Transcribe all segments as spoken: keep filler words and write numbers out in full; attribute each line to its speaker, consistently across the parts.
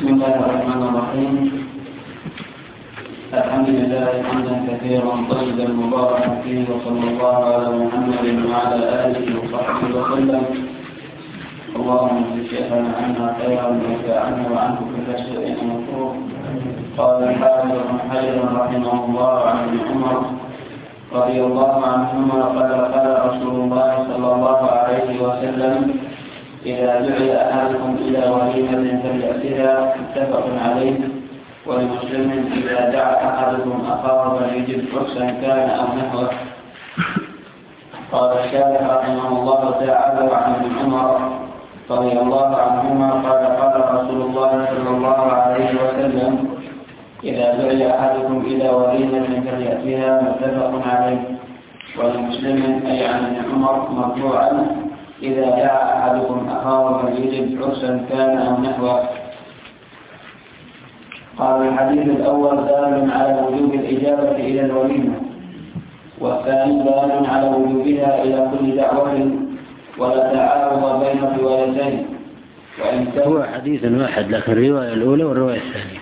Speaker 1: بسم الله الرحمن الرحيم. الحمد لله حمدا كثيرا طيبا مباركا فيه، وصلى الله على محمد وعلى آله وصحبه وسلم. اللهم اجعل شيخنا عنا خيرا وانفعنا وعنه كل شيء مكروه. قال الحافظ ابن حجر رحمه الله عن ابن عمر رضي الله عنهما قال قال رسول الله صلى الله عليه وسلم: إذا دعي أحدكم إلى وليمة فليأتها، متفق عليه. ولمسلم: إذا دعا أحدكم أخاه فليجب عرسا كان أو نحوه. قال الشارح رحمه الله تعالى عن ابن عمر رضي الله عنهما قال قال رسول الله صلى الله عليه وسلم: إذا دعي أحدكم إلى وليمة فليأتها، متفق عليه. ولمسلم أي عن ابن عمر مرفوعا: إذا دعا أحدكم أخاه فليجب عرسا كان أو نحوه. قال الحديث الأول دال على وجوب الإجابة إلى الوليمة، والثاني دال على وجوبها إلى كل دعوة ولا تعارض بين الروايتين.
Speaker 2: هو حديث واحد، لكن الرواية الأولى والرواية الثانية.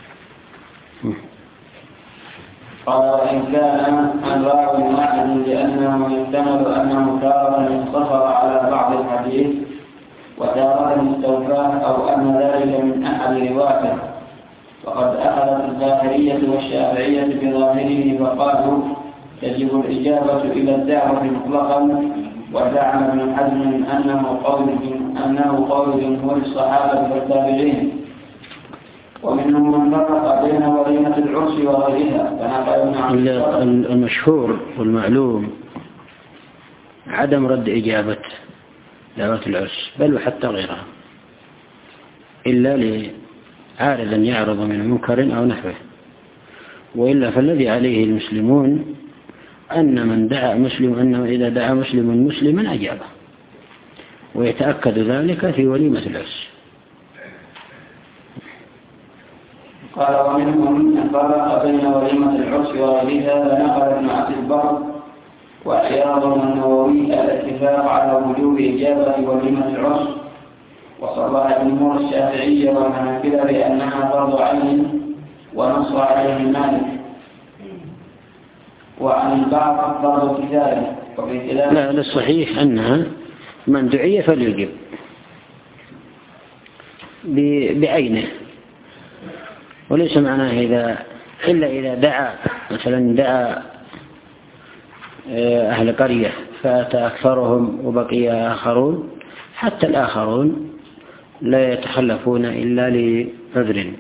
Speaker 1: قال: وإن كان عن راو واحد، لأنه يحتمل أنه تارة انتصر على بعض الحديث وتارة استوفاه، أو أن ذلك من أحد رواته. وقد أخذت الظاهرية والشافعية بظاهره فقالوا تجب الإجابة إلى الدعوة مطلقا، وزعم ابن حزم أنه قول أنه قول جمهور الصحابة والتابعين. ومنهم من فرق بين وليمة العرس وغيرها، فنقل ابن عبد
Speaker 2: المشهور والمعلوم عدم رد إجابة دعوة العرس، بل وحتى غيرها، إلا لعارض يعرض من منكر أو نحوه. وإلا فالذي عليه المسلمون أن من دعا مسلم أنه إذا دعا مسلم مسلما أجابه، ويتأكد ذلك في وليمة العرس.
Speaker 1: قال: ومنهم من فرق بين وليمة العرس وغيرها، فنقل ابن عبد البر وعياض النووي الاتفاق على وجوب إجابة وليمة العرس، وصرح جمهور الشافعية والحنابلة بأنها فرض عين، ونص عليه مالك، وعن البعض فرض كفاية.
Speaker 2: لا، الصحيح أنها من دعي فليجب بعينه، وليس معناه إذا إلا إذا دعا مثلا دعا أهل قرية فأتى أكثرهم وبقي آخرون، حتى الآخرون لا يتخلفون إلا لعذر.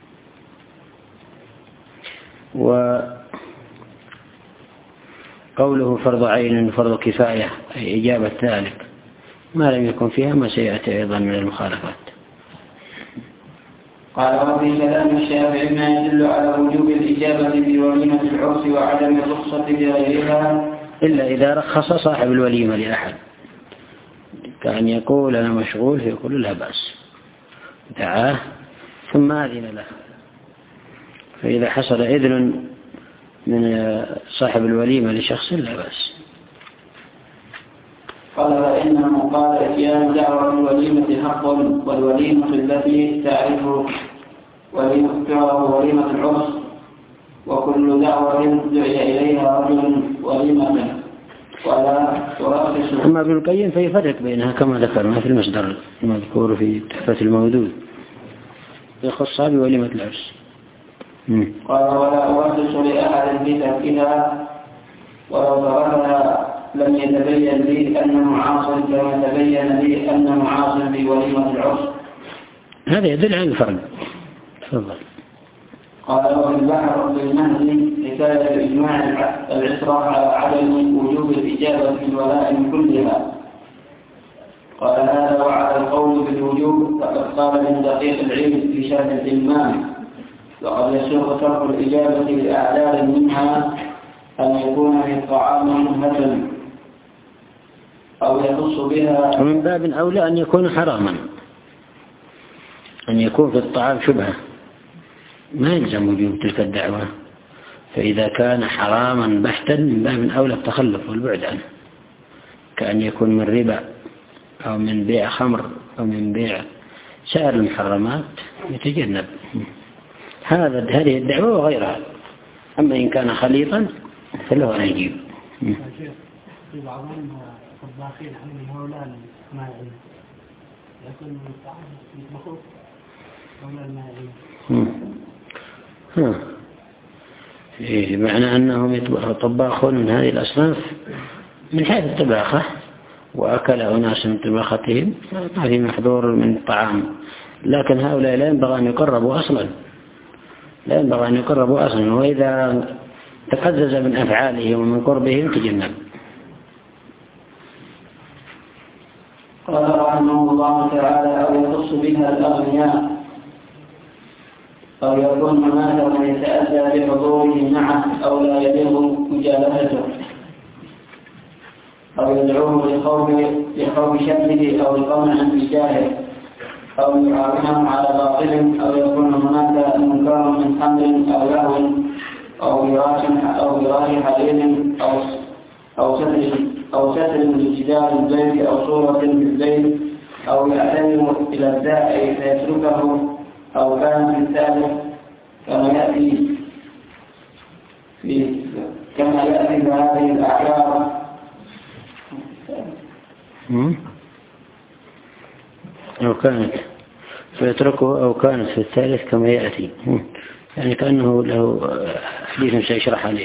Speaker 2: وقوله فرض عين وفرض كفاية أي إجابة ذلك ما لم يكن فيها ما سيأتي أيضا من المخالفات.
Speaker 1: قال: وفي كلام الشافعي ما يدل على وجوب الإجابة بوليمة العرس وعدم الرخصة بغيرها،
Speaker 2: إلا إذا رخص صاحب الوليمة لأحد، كأن يقول أنا مشغول فيقول لا بأس، دعاه ثم أذن له، فإذا حصل إذن من صاحب الوليمة لشخص لا بأس.
Speaker 1: قال: فإنه قال إتيان دعوة الوليمة حق، والوليمة التي تعرف وليمة وليمة العرس، وكل دعوة دعي إليها رجل وليمة ولا ترخص.
Speaker 2: أما ابن القيم فيفرق بينها كما ذكرنا في المصدر المذكور في تحفة المودود، يخصها بوليمة العرس.
Speaker 1: قال: ولا أرخص لأحد في تركها، ولو تركها لم يتبين لي أنه عاصم كما تبين لي أنه عاصم في وليمة العرس.
Speaker 2: هذا يدل على الفرق. تفضل.
Speaker 1: قال: وفي البحر بالمهد حكاية الإجماع العسرة على عدم وجوب الإجابة في الولائم كلها. قال: هذا وعلى القول بالوجوب فقد قال من دقيق العلم في شرح الإمام: وقد يسوغ ترك الإجابة لأعداد منها أن يكون في الطعام شبهة أو يخص بها،
Speaker 2: ومن باب أولى أن يكون حراما، أن يكون في الطعام شبهة، ما يلزم وجوب تلك الدعوة. فإذا كان حراما بحتا من باب أولى التخلف والبعد عنه، كأن يكون من ربا أو من بيع خمر أو من بيع سائر المحرمات يتجنب. هذا هذه الدعوة وغيرها. أما إن كان خليطا فله أن يجيب.
Speaker 3: في بعضهم طباخين عن هؤلاء المائعين يكون الطعام يطبخوه هؤلاء المائعين.
Speaker 2: إيه معنى أنهم يطبخوا طباخون من هذه الأصناف من حيث الطباخة، وأكل أناس من طباختهم ما في محظور من الطعام، لكن هؤلاء لا ينبغي أن يقربوا أصلا، لا ينبغي أن يقربوا أصلا، وإذا تقزز من أفعالهم ومن قربهم تجنب.
Speaker 1: قال رحمه الله تعالى: أو يخص بها الأغنياء، أو يكون هناك من يتأذى بحضوره معه أو لا يليق مجالسته، أو يدعوه لخوف لخوف شده أو القمع بجاهه، أو يعاونهم على باطل، أو يكون هناك منكر من خمر أو لهو أو فراش أو فراش حرير أو أو ستر أو ستر لجدار البيت أو صورة بالبيت، أو يعتمد إلى الداعي فيتركه، أو كان في الثالث كما يأتي في كما يأتي في هذه الأعيار.
Speaker 2: أو كانت فيتركه أو كانت في الثالث كما يأتي، يعني كأنه له حديث سيشرح عليه.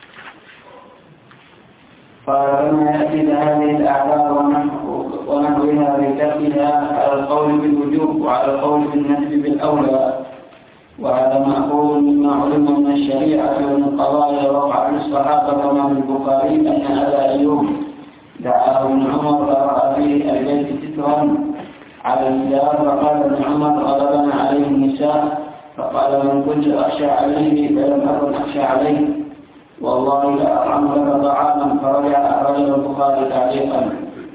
Speaker 1: قال: كما يأتي بهذه الأعيار ونحوها بتركها على القول بالوجوب وعلى القول بالنسب بالأولى، وهذا مأخوذ مما علم من الشريعة ومن قضايا وقع الصحابة كما في البخاري أن أبا أيوب دعاه ابن عمر فرأى فيه البيت سترا على الجدار، فقال ابن عمر: غلبنا عليه النساء، فقال: من كنت أخشى عليه فلم أكن أخشى عليه، والله لا أطعم لك طعاما. فرجع أخرجه البخاري تعليقا،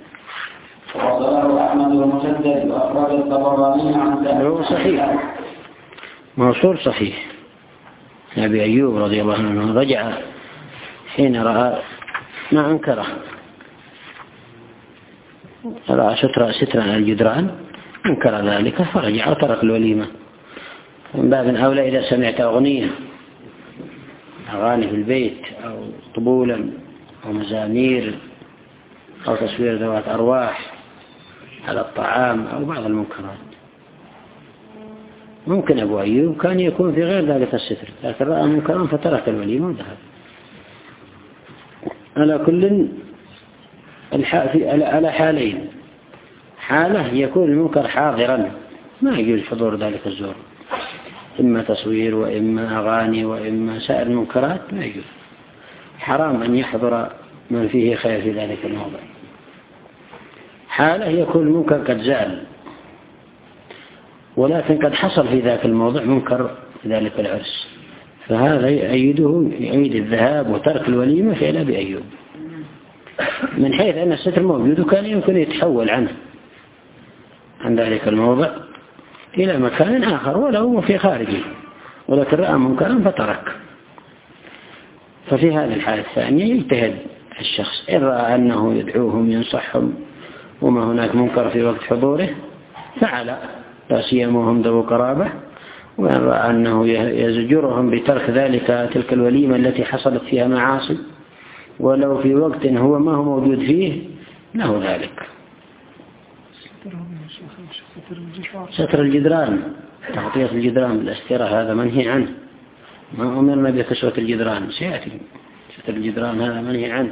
Speaker 1: وصله أحمد ومسدد، وأخرج الطبراني عن
Speaker 2: هو صحيح، موصول صحيح. أبي أيوب رضي الله عنه رجع حين رأى ما أنكره، رأى سترة سترة على الجدران أنكر ذلك فرجع وترك الوليمة. من باب أولى إذا سمعت أغنية أغاني في البيت أو طبولا أو مزامير أو تصوير ذوات أرواح على الطعام أو بعض المنكرات. ممكن أبو أيوب كان يكون في غير ذلك الستر، لكن رأى منكرا فترك الوليمة وذهب. على كل على حالين: حالة يكون المنكر حاضرا ما يجوز حضور ذلك الزور، إما تصوير وإما أغاني وإما سائر المنكرات ما يجوز، حرام أن يحضر من فيه خير في ذلك الموضع. حالة يكون المنكر قد زال ولكن قد حصل في ذاك الموضع منكر في ذلك العرس، فهذا يؤيده يعيد الذهاب وترك الوليمة في أبي أيوب، من حيث أن الستر موجود وكان يمكن يتحول عنه عن ذلك الموضع إلى مكان آخر ولو في خارجه، ولكن رأى منكرا فترك. ففي هذه الحالة الثانية يجتهد الشخص، إن رأى أنه يدعوهم ينصحهم وما هناك منكر في وقت حضوره فعل، لا سيما وهم ذو قرابة، وإن رأى أنه يزجرهم بترك ذلك تلك الوليمة التي حصلت فيها معاصي ولو في وقت هو ما هو موجود فيه له ذلك. ستر الجدران، تغطية الجدران بالاسترة هذا منهي عنه، ما أمرنا بكسوة الجدران، سيأتي ستر الجدران هذا منهي عنه.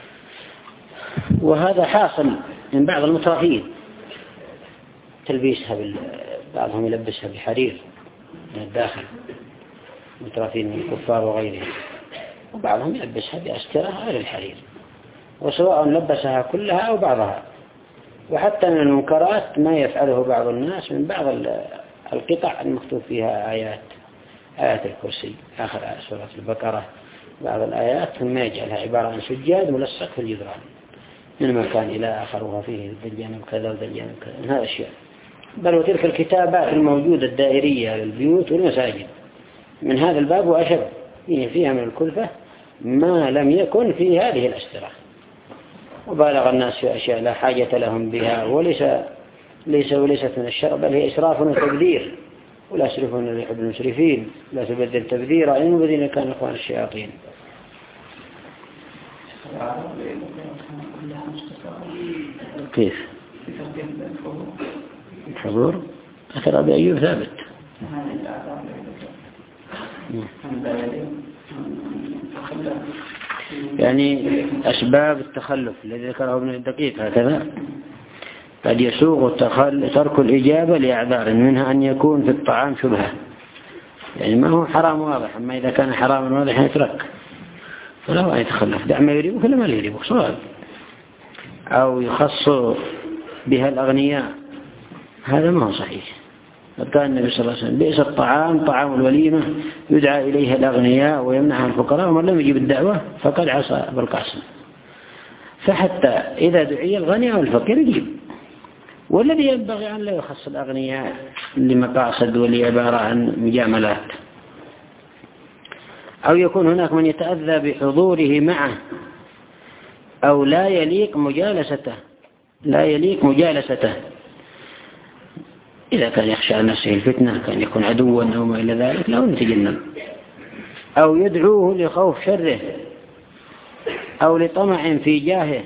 Speaker 2: وهذا حاصل من بعض المترفين تلبيسها بال... بعضهم يلبسها بحرير من الداخل، مترفين من الكفار وغيرهم، وبعضهم يلبسها بأسترة غير الحرير، وسواء لبسها كلها أو بعضها. وحتى من المنكرات ما يفعله بعض الناس من بعض القطع المكتوب فيها آيات آيات الكرسي آخر آية سورة البقرة، بعض الآيات ثم يجعلها عبارة عن سجاد ملصق في الجدران من مكان إلى آخر، وفيه ذا الجانب كذا وذا الجانب كذا من هذا الشيء. بل وتلك الكتابات الموجودة الدائرية للبيوت والمساجد من هذا الباب وأشد، فيها من الكلفة ما لم يكن في هذه الأسترة، وبالغ الناس في أشياء لا حاجة لهم بها وليس ليس وليست من الشرع، بل هي إسراف وتبذير، ولا يسرفون اللي يحب المسرفين، لا تبذل تبذيرا إن الذين كانوا إخوان الشياطين. كيف الحضور أثر أبي أيوب ثابت. يعني أسباب التخلف الذي ذكره ابن الدقيق هكذا: قد يسوغ ترك الإجابة لأعذار، منها أن يكون في الطعام شبهة، يعني ما هو حرام واضح، أما إذا كان حراما واضح يترك، فلا أن يتخلف، دع ما يريبك لما لا يريبك صواب. أو يخص بها الأغنياء، هذا ما هو صحيح. فكان النبي صلى الله عليه وسلم: بئس الطعام طعام الوليمة يدعى إليها الأغنياء ويمنعها الفقراء، ومن لم يجب الدعوة فقد عصى أبا القاسم. فحتى إذا دعي الغني أو الفقير يجيب. والذي ينبغي أن لا يخص الأغنياء لمقاصد ولعبارة عن مجاملات. أو يكون هناك من يتأذى بحضوره معه، أو لا يليق مجالسته لا يليق مجالسته إذا كان يخشى عن نفسه الفتنة، كان يكون عدوا أو ما إلى ذلك، لا يتجنب. أو يدعوه لخوف شره، أو لطمع في جاهه،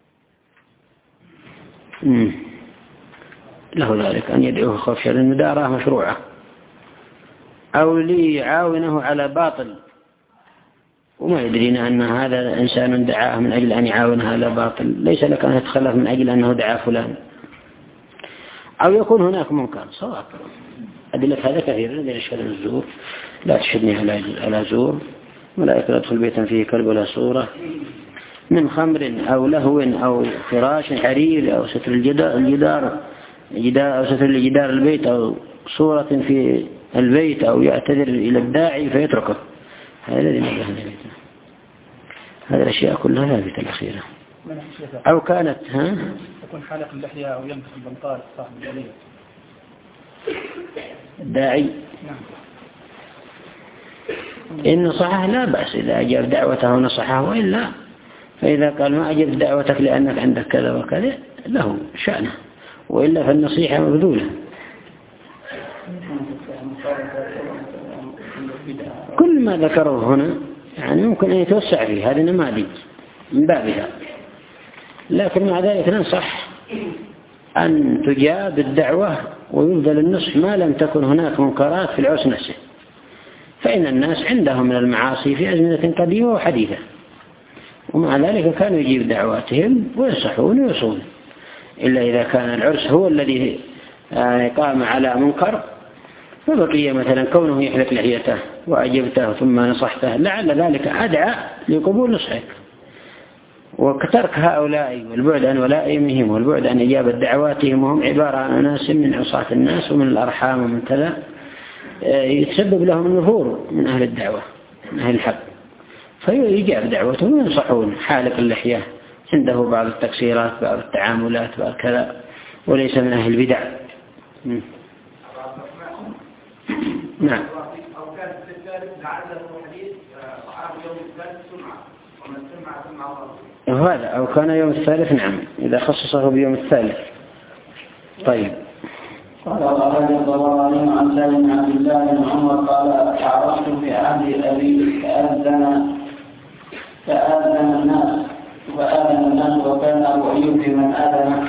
Speaker 2: مم. له ذلك أن يدعوه خوف شره، المدارة مشروعة. أو ليعاونه على باطل، وما يدرينا أن هذا الإنسان دعاه من أجل أن يعاونه على باطل، ليس لك أن تتخلف من أجل أنه دعا فلان. أو يكون هناك منكر صواب. أدلة هذا كثيرة، الذين يشهدون الزور: لا تشهدني على زور، ولا يدخل بيتا فيه كلب ولا صورة، من خمر أو لهو أو فراش حرير أو ستر الجدار الجدار أو ستر الجدار البيت أو صورة في البيت، أو يعتذر إلى الداعي فيتركه. هذا الذي نبه النبي. هذه الأشياء كلها ثابتة الأخيرة. أو كانت ها
Speaker 3: يكون حالق اللحية أو يمسك البنطال صاحب الجليل
Speaker 2: الداعي.
Speaker 3: نعم.
Speaker 2: إن نصحه لا بأس إذا أجاب دعوته ونصحه، وإلا فإذا قال ما أجب دعوتك لأنك عندك كذا وكذا له شأنه، وإلا فالنصيحة مبذولة. كل ما ذكره هنا يعني ممكن أن يتوسع فيه، هذه نماذج من بابها، لكن مع ذلك ننصح أن تجاب الدعوة ويبذل النصح ما لم تكن هناك منكرات في العرس نفسه، فإن الناس عندهم من المعاصي في أزمنة قديمة وحديثة، ومع ذلك كانوا يجيب دعواتهم وينصحون ويصون. إلا إذا كان العرس هو الذي قام على منكر، فبقي مثلا كونه يحلق لحيته وأجبته ثم نصحته، لعل ذلك أدعى لقبول نصحك. وترك هؤلاء والبعد عن ولائمهم والبعد عن إجابة دعواتهم، وهم عبارة عن ناس من عصاة الناس ومن الأرحام ومن كذا، يتسبب لهم النفور من أهل الدعوة من أهل الحق، فيجاب دعوتهم وينصحون. حالق اللحية عنده بعض التكسيرات، بعض التعاملات، بعض كذا، وليس من أهل البدع. نعم.
Speaker 4: أو كان في الثالث لعله حديث صحاب يوم الثالث سمعة، ومن سمع سمع الله.
Speaker 2: هذا أو كان يوم الثالث، نعم، إذا خصصه بيوم الثالث. طيب.
Speaker 1: قال أخرج الطبراني عن سالم بن عبد الله بن عمر قال: أعرفت في عهد أبي فأذن فآذن الناس فآذن الناس وكان أبو أيوب في من آذن،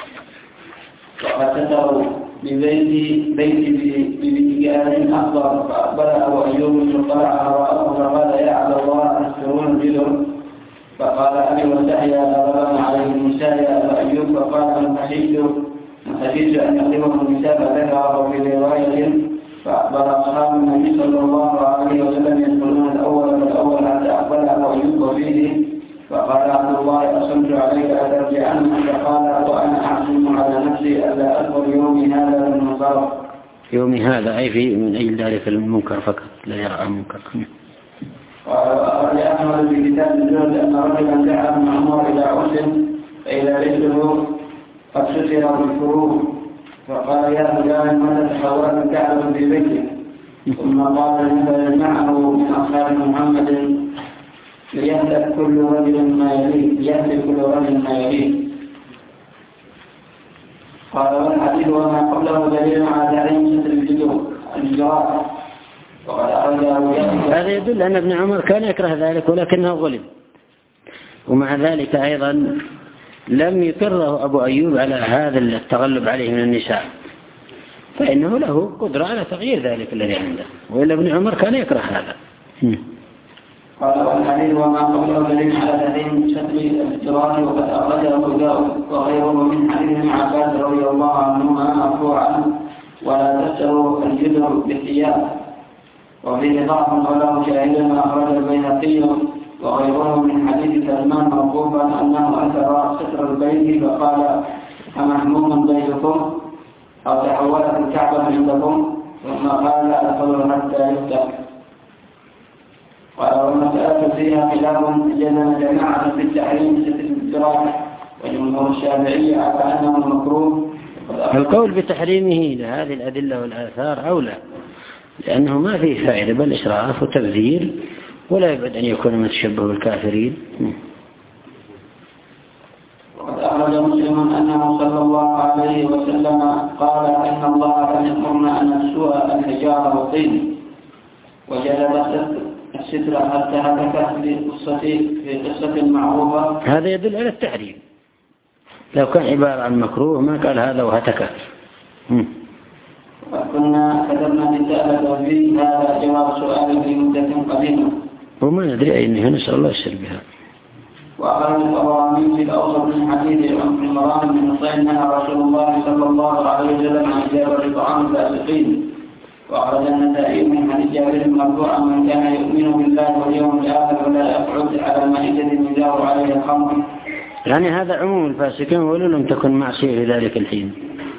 Speaker 1: وقد ستروا ببيت بيت ببيتجار أخضر، فأقبل أبو أيوب فطلع وراءه فقال: يا عبد الله أسترون الجدر؟ فقال: أبي وسحيا فغلبنا عليه النساء يا أبا أيوب. فقال: من خشيت أن يقلبه النساء، فذكره في رواية. فأخبر أصحاب النبي صلى الله عليه وسلم يدخلون الأول فالأول حتى أقبل أبو أيوب فيه. فقال عبد الله: أصمت عليك أترجعن؟ فقال: وأنا أعزم على نفسي ألا أدخل يومي هذا من النصارى.
Speaker 2: يومي هذا أي في من أجل ذلك المنكر فقط، لا يرى منكر.
Speaker 1: وأخرج أحمد في كتاب الزهد أن رجلا دعا ابن عمر إلى عرس فإذا رجله قد ستر بالكروب، فقال: يا فلان متى تحولت كعبة في بيتك؟ ثم قال: لماذا يجمعه من أصحاب محمد ليهلك كل رجل ما يليه ليهلك كل رجل ما يليه. قال والحديث وما قبله دليل على تحريم ستر الجدران وقد أخرجه.
Speaker 2: هذا يدل أن ابن عمر كان يكره ذلك ولكنه غلب، ومع ذلك أيضا لم يقره أبو أيوب على هذا التغلب عليه من النساء، فإنه له قدرة على تغيير ذلك الذي عنده، وإلا ابن عمر كان يكره هذا.
Speaker 1: قال والحديث وما قبله دليل على تحريم ستر الجدران وقد أخرجه وغيره من حديث ابن عباس رضي الله عنهما مرفوعا ولا تستروا الجدر بالثياب، وفيه ضعف وله شاهد ما أخرج البيهقي وغيره من حديث سلمان موقوفا أنه أثر ستر البيت فقال أمحموم بيتكم أو تحولت الكعبة عندكم، ثم قال أدخلوا حتى يفتح. قال والمسألة فيها خلاف جزم جماعة في التحريم ستر الجدران، وجمهور الشافعية على أنه مكروه.
Speaker 2: القول بتحريمه لهذه الأدلة والآثار أولى، لأنه ما فيه فائدة بل إسراف وتبذير، ولا يبعد أن يكون متشبه بالكافرين.
Speaker 1: وقد أخرج مسلم أنه صلى الله عليه وسلم قال إن الله لم يأمرنا أن نسوء الحجارة والطين، وجلب الستر حتى هتكت في قصة في قصة معروفة.
Speaker 2: هذا يدل على التحريم، لو كان عبارة عن مكروه ما قال هذا وهتكت.
Speaker 1: وكنا كتبنا رسالة في هذا جواب سؤال في مدة قديمة
Speaker 2: وما ندري أينها، نسأل الله يسر بها.
Speaker 1: وأخرج الطبراني في الأوسط من حديث عمران بن حصين نهى رسول الله صلى الله عليه وسلم عن إجابة طعام الفاسقين. وأخرج النسائي من حديث جابر مرفوعا من كان يؤمن بالله واليوم الآخر ولا يقعد على مائدة يجار عليه الخمر.
Speaker 2: يعني هذا عموم الفاسقين ولو لم تكن معصية في ذلك الحين.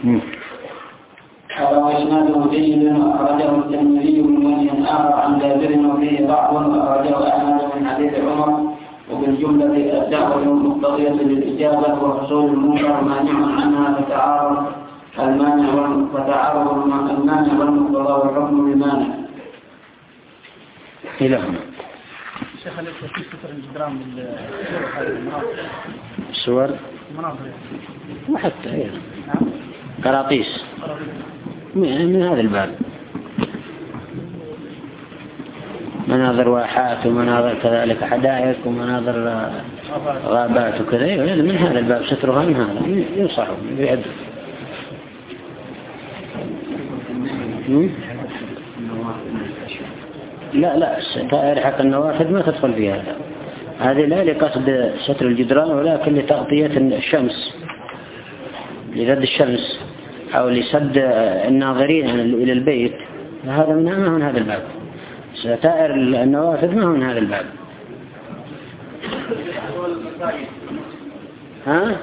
Speaker 1: قال وإسناده جيد وأخرجه الترمذي من وجه آخر عن جابر وفيه ضعف، وأخرجه أحمد من حديث عمر. وبالجملة الدعوة المقتضية للإجابة وحصول المنكر مانع عنها فتعارض المانع فتعارض المانع والمقتضى والحكم بالمانع.
Speaker 2: إلى هنا.
Speaker 3: شيخ هل في ستر الجدران بالمناظر؟
Speaker 2: الصور؟
Speaker 3: المناظر
Speaker 2: وحتى أيضا قراطيس من هذا الباب، مناظر واحات ومناظر كذلك حدائق ومناظر غابات وكذا، من هذا الباب سترها من هذا ينصحوا يعد. لا لا ستائر حق النوافذ ما تدخل في هذا، هذه لا لقصد ستر الجدران ولكن لتغطية الشمس، لرد الشمس أو لسد الناظرين إلى البيت، هذا من ما من هذا الباب. ستائر النوافذ ما هو من هذا الباب. ها؟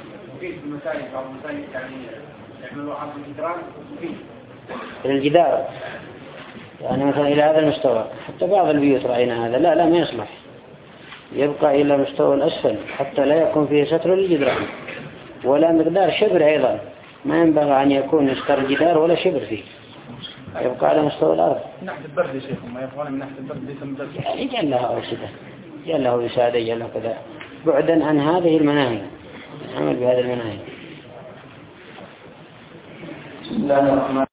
Speaker 2: الجدار يعني مثلا إلى هذا المستوى، حتى بعض البيوت رأينا هذا، لا لا ما يصلح، يبقى إلى مستوى الأسفل حتى لا يكون فيه ستر للجدران ولا مقدار شبر أيضا، ما ينبغي أن يكون يستر الجدار ولا شبر فيه، يبقى على مستوى الأرض.
Speaker 3: من ناحية البرد يا شيخ، ما يبغون من ناحية البرد ليس من برد.
Speaker 2: يعني يجعل لها أوسدة، يجعل له وسادة، يجعل له كذا، بعدا عن هذه المناهي، عمل بهذه المناهي.
Speaker 1: بسم الله الرحمن